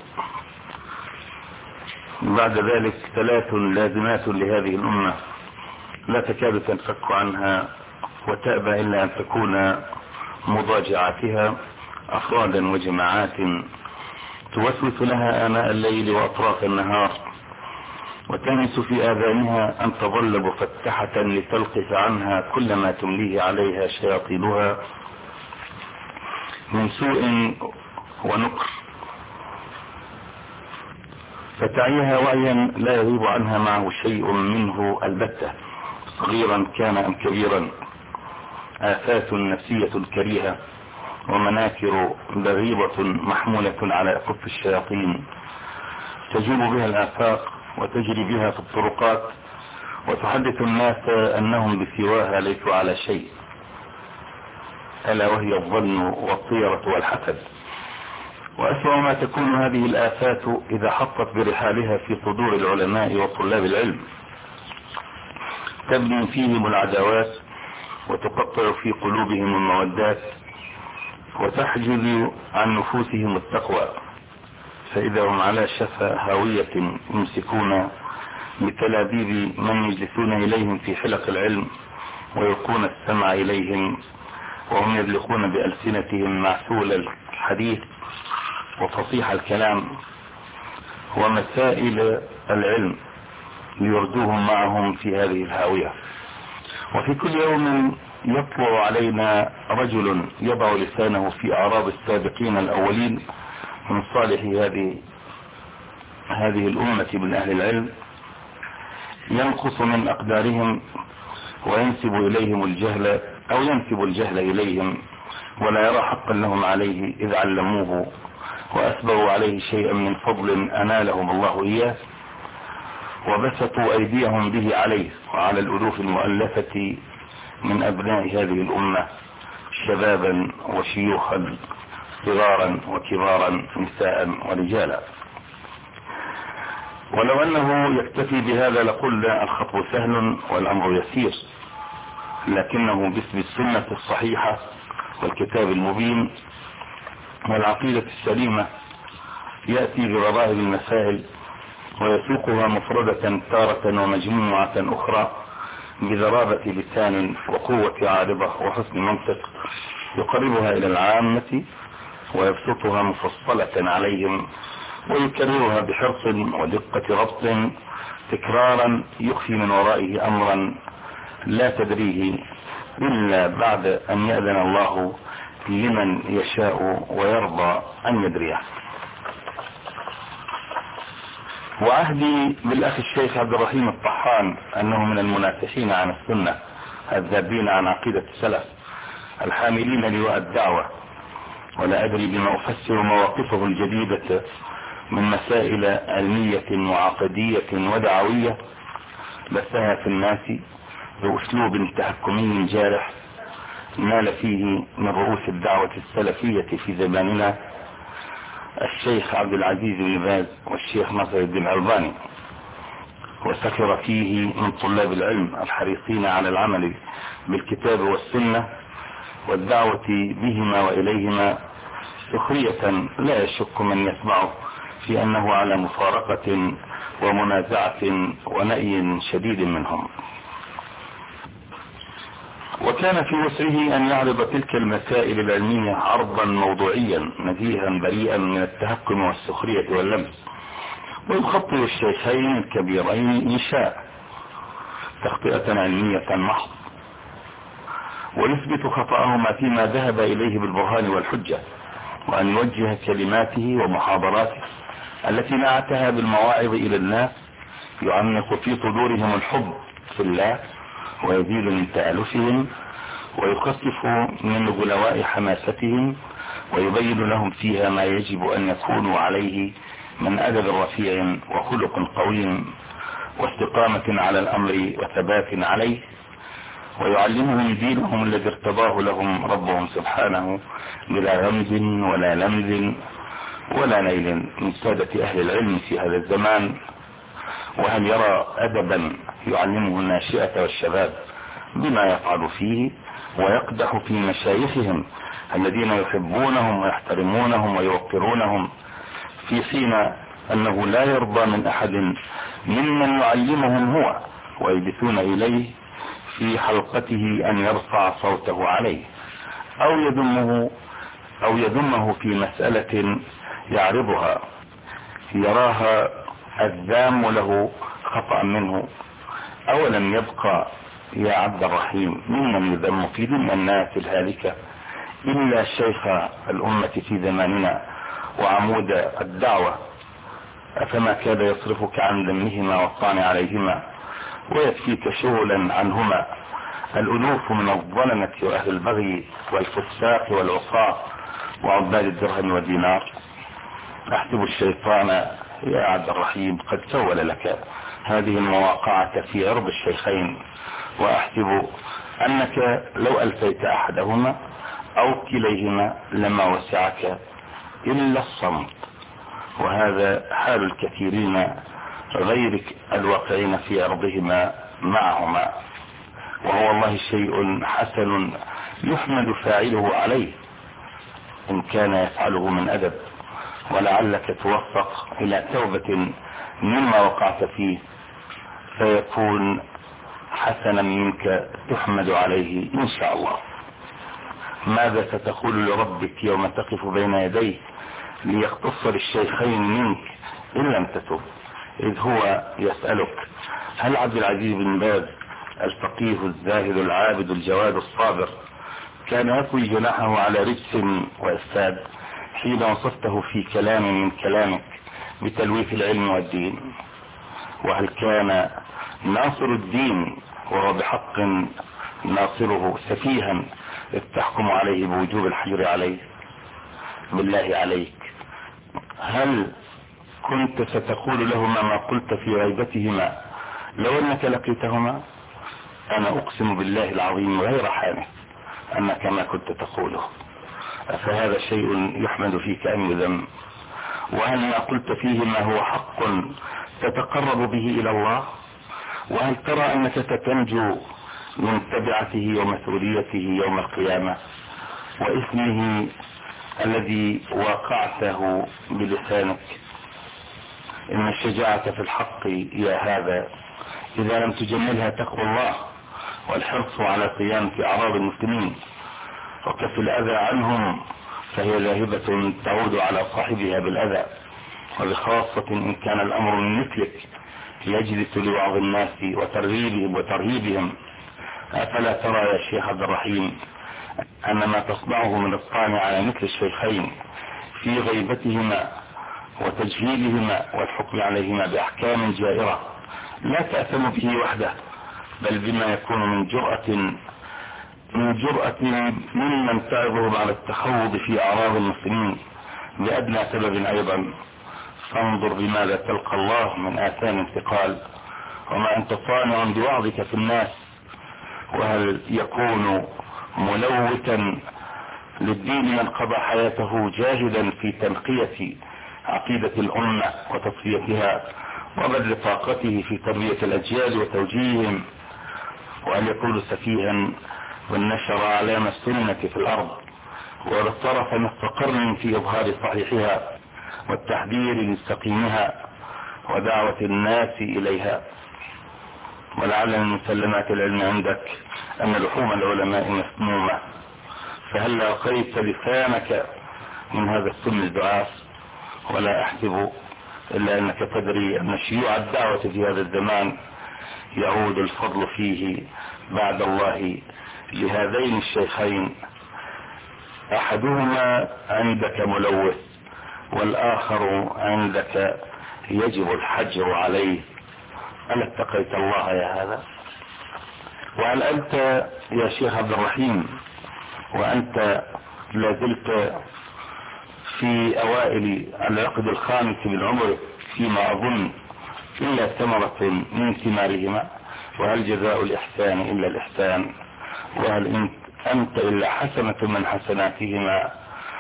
بعد ذلك ثلاث لازمات لهذه الأمة لا تكاد تنفك عنها وتأبى إلا أن تكون مضاجعاتها أفرادا وجماعات توسوس لها آناء الليل وأطراف النهار وتنس في آذانها أن تظل مفتحة لتلقف عنها كل ما تمليه عليها شياطينها من سوء ونكر، فتعيها وعيا لا يغيب عنها معه شيء منه البتة صغيرا كان أم كبيرا، آفات نفسية كريهة ومناكر بغيضة محمولة على أكف الشياطين تجوب بها الآفاق وتجري بها في الطرقات وتحدث الناس أنهم بسواها ليسوا على شيء، ألا وهي الظن والطيرة والحسد. وأسوأ ما تكون هذه الآفات إذا حطت برحالها في صدور العلماء وطلاب العلم، تبني فيهم العداوات وتقطع في قلوبهم المودات وتحجز عن نفوسهم التقوى، فإذا هم على شفا هاوية يمسكون بتلابيب من يجلسون إليهم في حلق العلم ويلقون السمع إليهم وهم يدلقون بألسنتهم معسول الحديث وفصيح الكلام ومسائل العلم ليردوهم معهم في هذه الهاوية. وفي كل يوم يطلع علينا رجل يضع لسانه في أعراض السابقين الأولين من صالح هذه هذه الأمة من أهل العلم، ينقص من أقدارهم وينسب إليهم الجهل أو ينسب الجهل إليهم ولا يرى حقا لهم عليه إذ علموه وأسبغوا عليه شيئا من فضل أنالهم الله إياه وبسطوا أيديهم به عليه وعلى الألوف المؤلفة من أبناء هذه الأمة شبابا وشيوخا صغارا وكبارا نساء ورجالا. ولو أنه يكتفي بهذا لقلنا الخطو سهل والأمر يسير، لكنه باسم السنة الصحيحة والكتاب المبين والعقيدة السليمة يأتي بغرائب المسائل ويسوقها مفردة تارة ومجموعة أخرى بذرابة لسان وقوة عارضة وحسن منطق يقربها إلى العامة ويبسطها مفصلة عليهم ويكررها بحرص ودقة ربط تكرارا يخفي من ورائه أمرا لا تدريه إلا بعد أن يأذن الله لمن يشاء ويرضى أن يدريه. وعهدي بالأخ الشيخ عبد الرحيم الطحان أنه من المنافحين عن السنة الذابين عن عقيدة السلف الحاملين لواء الدعوة، ولا أدري بما أفسر مواقفه الجديدة من مسائل علمية وعقدية ودعوية بثها في الناس بأسلوب تحكمي جارح نال فيه من رؤوس الدعوة السلفية في زماننا الشيخ عبد العزيز بن باز والشيخ ناصر الدين الألباني، وسخر فيه من طلاب العلم الحريصين على العمل بالكتاب والسنة والدعوة بهما وإليهما سخرية لا يشك من يسمعه في أنه على مفارقة ومنازعة ونأي شديد منهم. وكان في وسعه أن يعرض تلك المسائل العلمية عرضا موضوعيا نزيها بريئا من التهكم والسخرية واللمس، ويخطئ الشيخين الكبيرين إن شاء تخطئة علمية محض ويثبت خطأهما فيما ذهب إليه بالبرهان والحجة، وأن يوجه كلماته ومحاضراته التي نعتها بالمواعظ إلى الناس يعمق في صدورهم الحب في الله ويزيل من تألفهم ويخفف من غلواء حماستهم ويبين لهم فيها ما يجب أن يكونوا عليه من أدب رفيع وخلق قويم واستقامة على الأمر وثبات عليه، ويعلمهم دينهم الذي ارتضاه لهم ربهم سبحانه بلا غمز ولا لمز ولا نيل من سادة أهل العلم في هذا الزمان؟ وهل يرى أدبا يعلمه الناشئة والشباب بما يفعل فيه ويقدح في مشايخهم الذين يحبونهم ويحترمونهم ويوقرونهم، في حين أنه لا يرضى من أحد ممن يعلمهم هو ويجلسون إليه في حلقته أن يرفع صوته عليه أو يذمه أو يذمه في مسألة يعرضها يراها الذام له خطأ منه. أولم يبقى يا عبد الرحيم ممن يذم في ذم الناس الهالكة إلا شيخ الأمة في زماننا وعمود الدعوة، أفما كاد يصرفك عن ذمهما والطعن عليهما ويكفيك شغلا عنهما الألوف من الظلمة وأهل البغي والفساق والعصاة وعباد الدرهم والدينار؟ أحسب الشيطان يا عبد الرحيم قد سول لك هذه المواقعة في عرض الشيخين، وأحسب أنك لو ألفيت أحدهما أو كليهما لما وسعك إلا الصمت، وهذا حال الكثيرين غيرك الواقعين في عرضهما معهما، وهو والله شيء حسن يحمد فاعله عليه إن كان يفعله من أدب، ولعلك توفق إلى توبة مما وقعت فيه فيكون حسنا منك تحمد عليه إن شاء الله. ماذا ستقول لربك يوم تقف بين يديه ليختص للشيخين منك إن لم تتب، إذ هو يسألك هل عبد العزيز بن باز الفقيه الزاهد العابد الجواد الصابر كان يطوي جناحه على رجس وإفساد حين وصفته في كلام من كلامك بتلويث العلم والدين؟ وهل كان ناصر الدين وهو بحق ناصره سفيها إذ تحكم عليه بوجوب الحجر عليه؟ بالله عليك هل كنت ستقول لهما ما قلت في غيبتهما لو أنك لقيتهما؟ أنا أقسم بالله العظيم غير حانث أنك ما كنت تقوله، فهذا شيء يحمد فيك أن يذم؟ وهل ما قلت فيه ما هو حق تتقرب به إلى الله؟ وهل ترى أنك ستنجو من تبعته ومسؤوليته يوم القيامة وإثمه الذي واقعته بلسانك؟ إن الشجاعة في الحق يا هذا إذا لم تجملها تقوى الله والحرص على صيانة أعراض المسلمين وكف الأذى عنهم فهي ذاهبة تعود على صاحبها بالأذى، وبخاصة إن كان الأمر من مثلك يجلس لوعظ الناس وترغيبهم وترهيبهم. أفلا ترى يا شيخ عبد الرحيم أن ما تصنعه من الطعن على مثل الشيخين في غيبتهما وتجهيلهما والحكم عليهما بأحكام جائرة لا تأثم به وحده، بل بما يكون من جرأة من جرأة ممن تعظهم على التخوض في أعراض المسلمين بأدنى سبب أيضا؟ فانظر بماذا تلقى الله من آثام ثقال، وما أنت صانع بوعظك في الناس. وهل يكون ملوثا للدين من قضى حياته جاهدا في تنقية عقيدة الأمة وتصفيتها وبذل طاقته في تربية الأجيال وتوجيههم؟ وأن يكون سفيها والنشر علامة السنة في الأرض واتصرف نصف قرن في إظهار صحيحها والتحذير لسقيمها ودعوة الناس إليها؟ ولعل من مسلمات العلم عندك أن لحوم العلماء مسمومة، فهل لقيت لسانك من هذا السم الدعاس؟ ولا أحسب إلا أنك تدري أن شيوع الدعوة في هذا الزمان يعود الفضل فيه بعد الله لهذين الشيخين، أحدهما عندك ملوث والآخر عندك يجب الحجر عليه. ألا اتقيت الله يا هذا؟ وهل أنت يا شيخ عبد الرحيم وأنت لازلت في أوائل العقد الخامس من عمرك فيما أظن إلا ثمرة من ثمارهما؟ وهل جزاء الإحسان إلا الإحسان؟ وهل أنت إلا حسنة من حسناتهما؟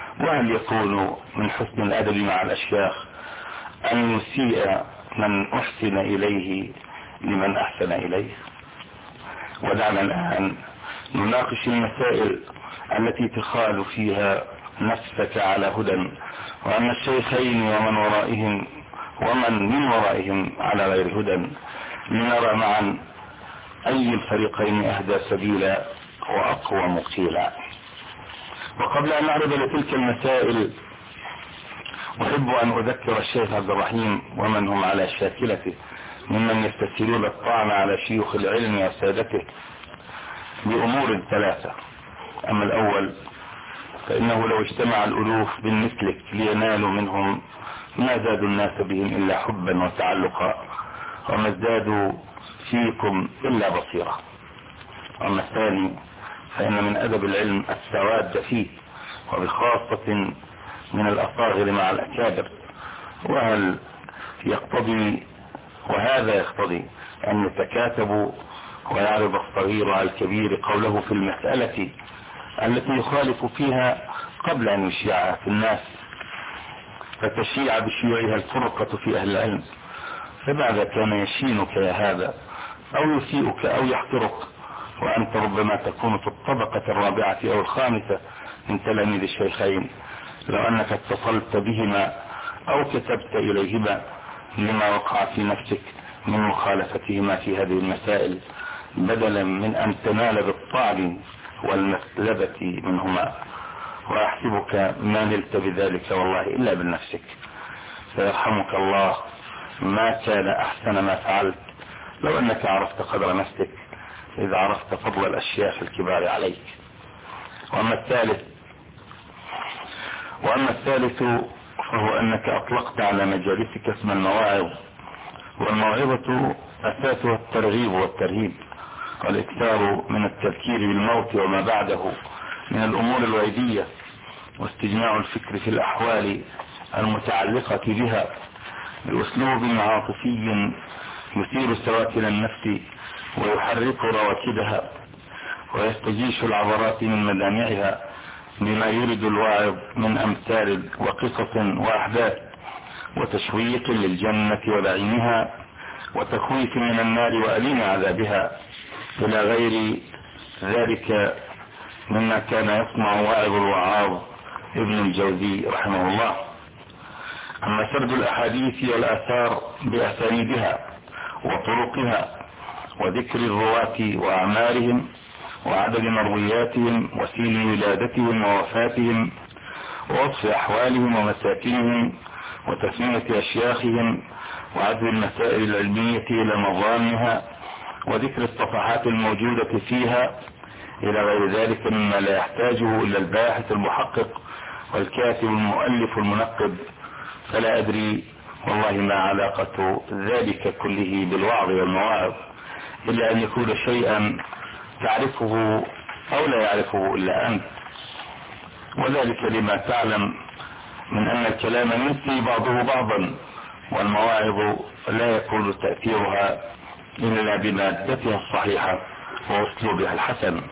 وهل يكون من حسن الأدب مع الأشياخ أن يسيء من أحسن إليه لمن أحسن إليه؟ ودعنا الآن نناقش المسائل التي تخال فيها نفسك على هدى، وأن الشيخين ومن ورائهم ومن من ورائهم على غير هدى، لنرى معا أي الفريقين أهدى سبيلا وأقوى مقيلا. وقبل أن نعرض لتلك المسائل أحب أن أذكر الشيخ عبد الرحيم ومن هم على شاكلته ممن يستسهلون الطعن على شيوخ العلم وسادته بأمور ثلاثة. أما الأول فإنه لو اجتمع الألوف بالمثلك لينالوا منهم ما زادوا الناس بهم إلا حبا وتعلقا، وما ازدادوا فيكم إلا بصيرة. أما الثاني فإن من أدب العلم السواد فيه، وبخاصة من الأصاغر مع الأكابر، وهل يقتضي وهذا يقتضي أن يتكاتبوا ويعرض الصغير على الكبير قوله في المسألة التي يخالف فيها قبل أن يشيعها في الناس، فتشيع بشيوعها الفرقة في أهل العلم، فماذا كان يشينك يا هذا أو يسيئك أو يحقرك وأنت ربما تكون في الطبقة الرابعة أو الخامسة من تلاميذ الشيخين، لو أنك اتصلت بهما أو كتبت إليهما لما وقع في نفسك من مخالفتهما في هذه المسائل، بدلا من أن تنال بالطعن والمسلبة منهما. وأحسبك ما نلت بذلك والله إلا بنفسك، فيرحمك الله ما كان أحسن ما فعلت لو أنك عرفت قدر نفسك إذا عرفت فضل الأشياخ الكبار عليك. وأما الثالث وأما الثالث فهو أنك أطلقت على مجالسك اسم المواعظ، والموعظة أساسها الترغيب والترهيب والإكثار من التذكير بالموت وما بعده من الأمور الغيبية، واستجماع الفكر في الأحوال المتعلقة بها بأسلوب عاطفي يثير سواكن النفس ويحرك رواكدها ويستجيش العبرات من مدامعها بما يرد الواعظ من أمثال وقصص وأحداث وتشويق للجنة ونعيمها وتخويف من النار وأليم عذابها إلى غير ذلك مما كان يصنع واعظ الوعاظ ابن الجوزي رحمه الله. أما سرد الأحاديث والآثار بأسانيدها وطرقها وذكر الرواة وأعمارهم وعدد مروياتهم وسين ولادتهم ووفاتهم ووصف أحوالهم ومساكنهم وتسمية أشياخهم وعدد المسائل العلمية إلى مظانها وذكر الصفحات الموجودة فيها إلى غير ذلك مما لا يحتاجه إلا الباحث المحقق والكاتب المؤلف المنقب، فلا أدري والله ما علاقة ذلك كله بالوعظ والمواعظ، إلا أن يكون شيئا تعرفه أو لا يعرفه إلا أنت، وذلك لما تعلم من أن الكلام ينسي بعضه بعضا، والمواعظ لا يكون تأثيرها إلا بمادتها الصحيحة وأسلوبها الحسن.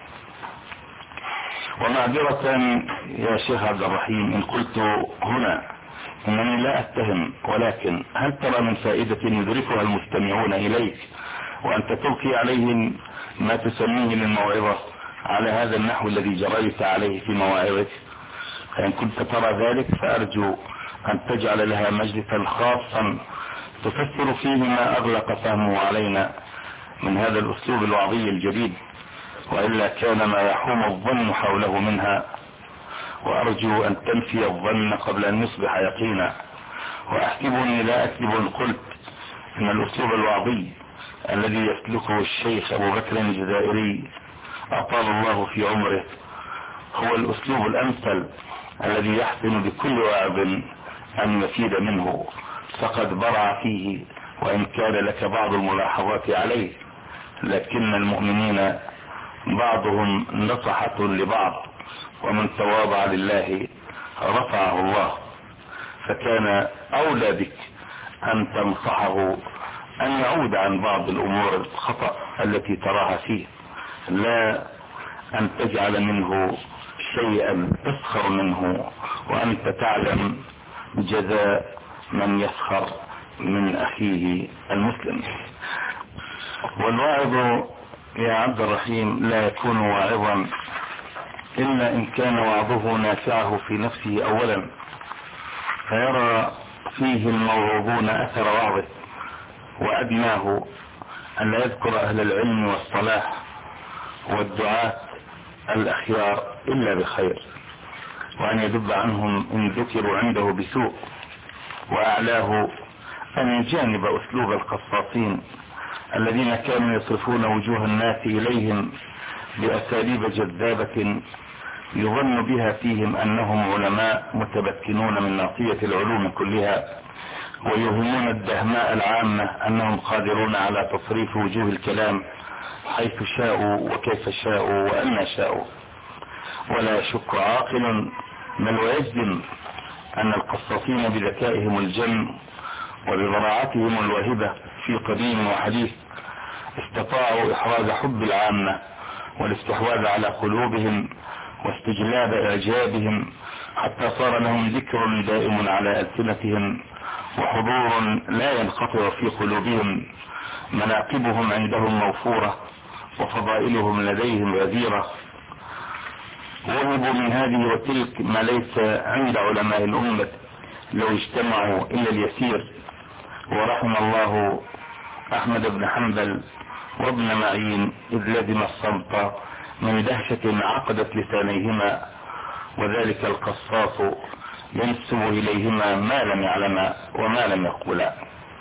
ومعذرة يا شيخ عبد الرحيم إن قلت هنا إنني لا أتهم، ولكن هل ترى من فائدة يدركها المستمعون إليك وأنت تلقي عليهم ما تسميه للموعظة على هذا النحو الذي جريت عليه في مواعظك؟ فإن كنت ترى ذلك فأرجو أن تجعل لها مجلسا خاصا تفسر فيه ما أغلق فهمه علينا من هذا الأسلوب الوعظي الجديد، وإلا كان ما يحوم الظن حوله منها، وأرجو أن تنفي الظن قبل أن يصبح يقينا. وأحسبني لا أكذب إن قلت إن الأسلوب الوعظي الذي يسلكه الشيخ أبو بكر الجزائري أطال الله في عمره هو الأسلوب الأمثل الذي يحسن بكل واعظ أن يفيد منه، فقد برع فيه وإن كان لك بعض الملاحظات عليه، لكن المؤمنين بعضهم نصحة لبعض، ومن تواضع لله رفعه الله، فكان أولى بك أن تنصحه أن يعود عن بعض الأمور الخطأ التي تراها فيه، لا أن تجعل منه شيئا تسخر منه وأنت تعلم جزاء من يسخر من أخيه المسلم. والواعظ يا عبد الرحيم لا يكون واعظا إلا إن كان وعظه نافعه في نفسه أولا، فيرى فيه الموعوظون أثر وعظه، وأدناه أن لا يذكر أهل العلم والصلاح والدعاة الأخيار إلا بخير، وأن يدب عنهم إن ذكروا عنده بسوء، وأعلاه أن يجانب أسلوب القصاصين الذين كانوا يصرفون وجوه الناس إليهم بأساليب جذابة يظن بها فيهم أنهم علماء متمكنون من ناصية العلوم كلها، ويوهمون الدهماء العامة أنهم قادرون على تصريف وجوه الكلام حيث شاءوا وكيف شاءوا وأن شاءوا. ولا يشك عاقل بل ويجزم أن القصاصين بذكائهم الجم وببراعتهم الواهبة في قديم وحديث استطاعوا إحراز حب العامة والاستحواذ على قلوبهم واستجلاب إعجابهم، حتى صار لهم ذكر دائم على ألسنتهم وحضور لا ينقطع في قلوبهم. مناقبهم عندهم موفورة وفضائلهم لديهم غزيرة، وهبوا من هذه وتلك ما ليس عند علماء الأمة لو اجتمعوا إلا اليسير. ورحم الله أحمد بن حنبل وابن معين إذ لزم الصمت من دهشة عقدت لسانيهما، وذلك القصاص ينسب إليهما ما لم يعلما وما لم يقولا.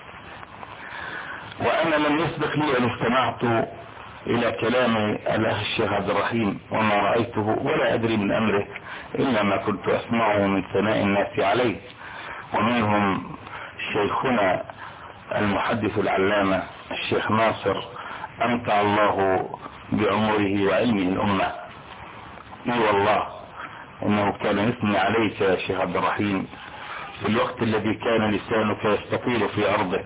وأنا لم يسبق لي أن استمعت إلى كلام الأخ الشيخ عبد الرحيم وما رأيته ولا أدري من أمره إلا ما كنت أسمعه من ثناء الناس عليه، ومنهم شيخنا المحدث العلامة الشيخ ناصر أمتع الله بعمره وعلمه الأمة. اي والله انه كان يثني عليك يا شيخ عبد الرحيم في الوقت الذي كان لسانك يستطيل في أرضك،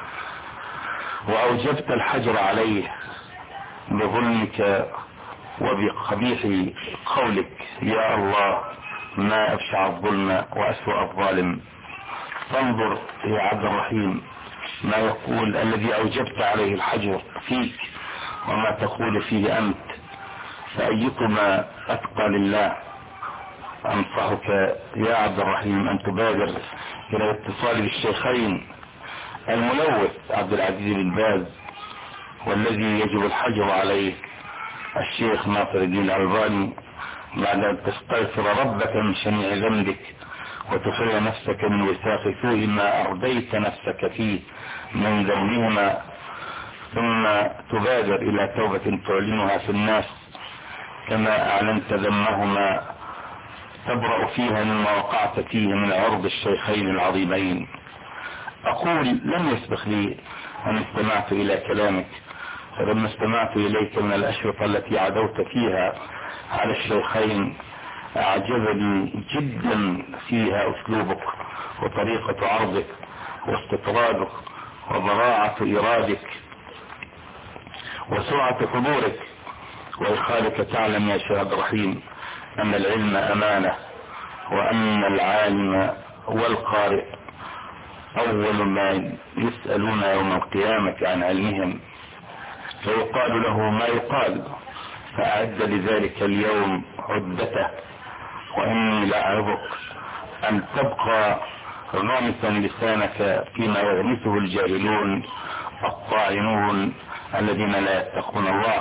وأوجبت الحجر عليه بظلمك وبقبيح قولك يا الله ما أبشع الظلم وأسوأ الظالم. فانظر يا عبد الرحيم ما يقول الذي أوجبت عليه الحجر فيك وما تقول فيه أنت، فأيكما أتقى لله. أنصحك يا عبد الرحيم أن تبادر إلى الاتصال بالشيخين الملوث عبد العزيز بن باز والذي يجب الحجر عليه الشيخ ناصر الدين الألباني، بعد أن تستغفر ربك من شنيع ذنبك وتحرر نفسك من وثاق سوء ما أرضيت نفسك فيه من ذنبهما، ثم تبادر إلى توبة تعلنها في الناس كما أعلنت ذمهما تبرأ فيها مما وقعت فيه من عرض الشيخين العظيمين. أقول لم يسبق لي أن استمعت إلى كلامك، فلما استمعت إليك من الأشرطة التي عدوت فيها على الشيخين أعجبني جدا فيها أسلوبك وطريقة عرضك واستطرادك وبراعة إرادك وسرعة حضورك وإخالك. تعلم يا شيخ عبد الرحيم أن العلم أمانة، وأن العالم والقارئ أول ما يسألون يوم القيامة عن علمهم، فيقال له ما يقال، فأعد لذلك اليوم عدته. وإني لأعظك أن تبقى غامسا لسانك فيما يغمسه الجاهلون الطاعنون الذين لا يتقون الله،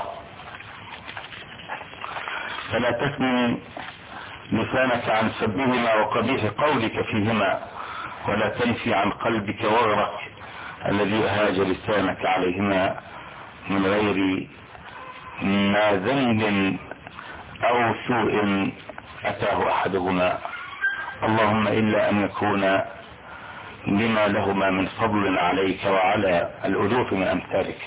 فلا تثني لسانك عن سبهما وقبيح قولك فيهما، ولا تنفي عن قلبك وغرك الذي أهاج لسانك عليهما من غير ما ذنب أو سوء أتاه أحدهما، اللهم إلا أن يكون بما لهما من فضل عليك وعلى الألوف من أمثالك.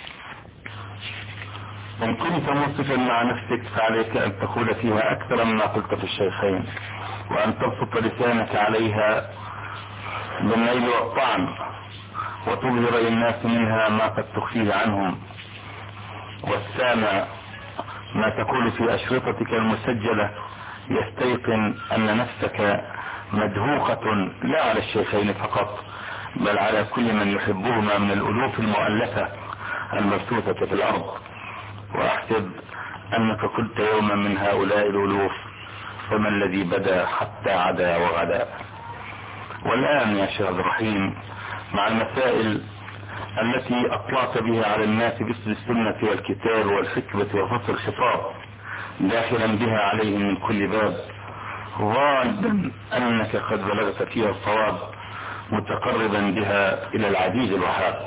إن كنت منصفا مع نفسك فعليك أن تقول فيها أكثر مما قلت في الشيخين، وأن تبسط لسانك عليها بالنيل والطعن، وتظهر للناس منها ما قد تخفيه عنهم، والسامع ما تقول في أشرطتك المسجلة يستيقن أن نفسك مدهوقة لا على الشيخين فقط بل على كل من يحبهما من الألوف المؤلفة المبثوثة في الأرض. وأحسب أنك كنت يوما من هؤلاء الألوف، فما الذي بدا حتى عدا وغدا. والآن يا شيخ عبد الرحيم مع المسائل التي أطلعت بها على الناس باسم السنة والكتاب والحكمة وفصل الخطاب داخلا بها عليهم من كل باب، ظانا أنك قد بلغت فيها الصواب متقربا بها إلى العزيز الوهاب.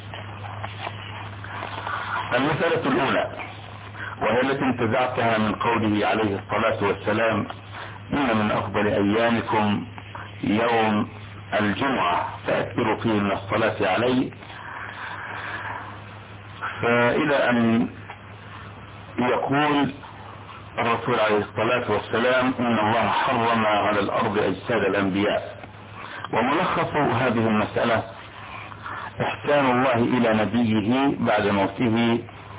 المسألة الأولى وهي التي انتزعتها من قوله عليه الصلاة والسلام: إن من أفضل أيامكم يوم الجمعة فأكثروا فيه من الصلاة عليه، فإلى أن يقول الرسول عليه الصلاة والسلام: إن الله حرم على الأرض أجساد الأنبياء. وملخص هذه المسألة إحسان الله إلى نبيه بعد موته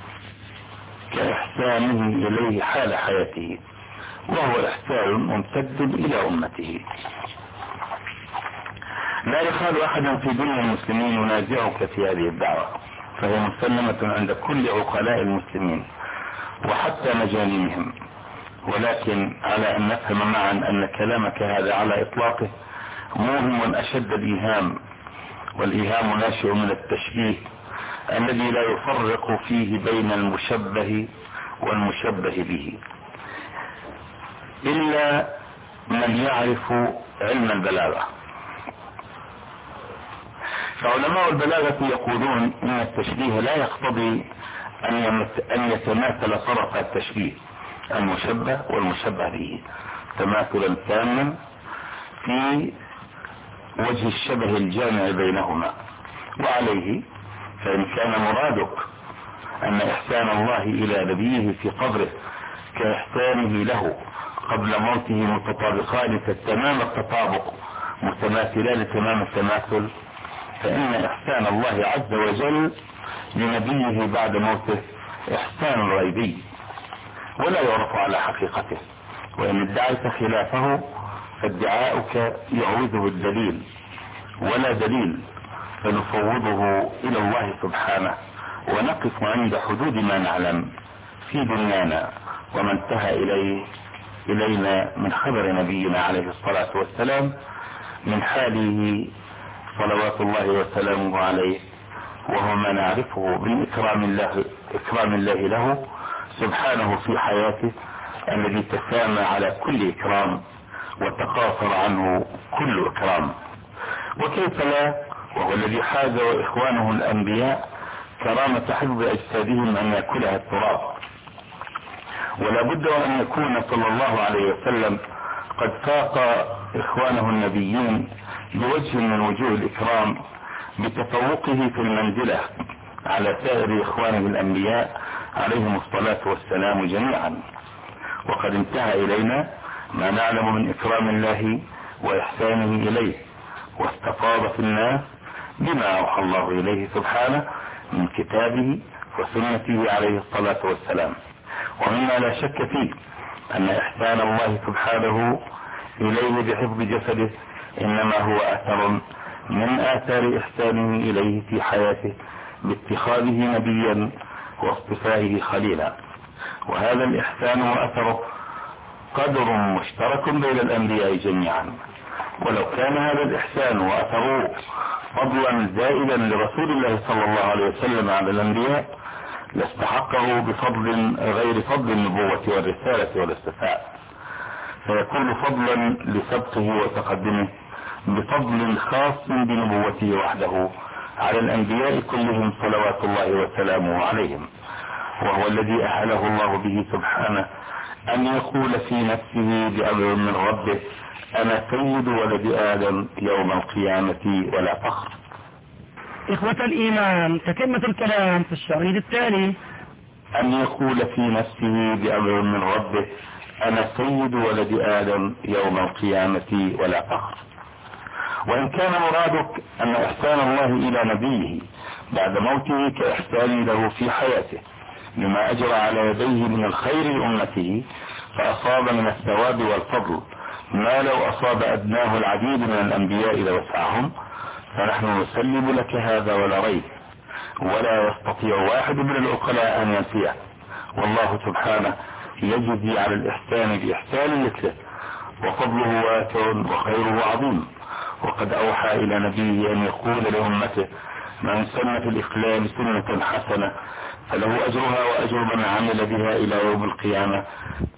كإحسانه إليه حال حياته، وهو إحسان ممتد إلى أمته. لا يخال أحدا في دنيا المسلمين ينازعك في هذه الدعوة، فهي مسلمة عند كل عقلاء المسلمين وحتى مجانينهم، ولكن على أن نفهم معا أن كلامك هذا على إطلاقه موهم أشد الإيهام، والإيهام ناشئ من التشبيه الذي لا يفرق فيه بين المشبه والمشبه به إلا من يعرف علم البلاغة. فعلماء البلاغة يقولون إن التشبيه لا يقتضي أن يتماثل طرف التشبيه المشبه والمشبه به تماثلا تاما في وجه الشبه الجامع بينهما. وعليه فإن كان مرادك أن إحسان الله إلى نبيه في قبره كإحسانه له قبل موته متطابقان تمام التطابق متماثلان تمام التماثل، فإن إحسان الله عز وجل لنبيه بعد موته إحسان غيبي ولا يعرف على حقيقته، وإن ادعيت خلافه فادعاؤك يعوزه الدليل ولا دليل، فنفوضه إلى الله سبحانه ونقف عند حدود ما نعلم في دنيانا وما انتهى إليه إلينا من خبر نبينا عليه الصلاة والسلام من حاله صلوات الله وسلامه عليه، وهو ما نعرفه من إكرام الله, إكرام الله له سبحانه في حياته الذي تسامى على كل إكرام وتقاصر عنه كل إكرام. وكيف لا وهو الذي حاز وإخوانه الأنبياء كرامة حفظ أجسادهم أن يأكلها التراب. ولا بد أن يكون صلى الله عليه وسلم قد فاق إخوانه النبيين بوجه من وجوه الإكرام بتفوقه في المنزلة على سائر إخوانه الأنبياء عليهم الصلاة والسلام جميعا. وقد انتهى إلينا ما نعلم من إكرام الله وإحسانه إليه، واستفاض في الناس بما أوحى الله إليه سبحانه من كتابه وسنته عليه الصلاة والسلام. ومما لا شك فيه أن إحسان الله سبحانه إليه بحفظ جسده إنما هو أثر من آثار إحسانه إليه في حياته باتخاذه نبيا واصطفائه خليلا. وهذا الإحسان وأثره قدر مشترك بين الأنبياء جميعا، ولو كان هذا الإحسان وأثره فضلا زائدا لرسول الله صلى الله عليه وسلم على الأنبياء لاستحقه بفضل غير فضل النبوة والرسالة والاصطفاء، فيكون فضلا لسبقه وتقدمه بفضل خاص بنبوته وحده على الأنبياء كلهم صلوات الله وسلامه عليهم. وهو الذي أهله الله به سبحانه أن يقول في نفسه بأمر من ربه: أنا سيد ولد آدم يوم القيامة ولا فخر. إخوة الإيمان، تتمة الكلام في الشريط التالي: أن يقول في نفسه بأمر من ربه: أنا سيد ولد آدم يوم القيامة ولا فخر. وإن كان مرادك أن إحسان الله إلى نبيه بعد موته كإحسان له في حياته بما أجرى على يديه من الخير لأمته فأصاب من الثواب والفضل ما لو أصاب أدناه العديد من الأنبياء لوسعهم، فنحن نسلم لك هذا ولا ريب، ولا يستطيع واحد من العقلاء أن ينفيه، والله سبحانه يجزي على الإحسان بإحسان مثله، وفضله واسع وخيره عظيم. وقد أوحى إلى نبيه أن يقول لأمته: من سن في الإسلام سنة حسنة فله أجرها وأجر من عمل بها إلى يوم القيامة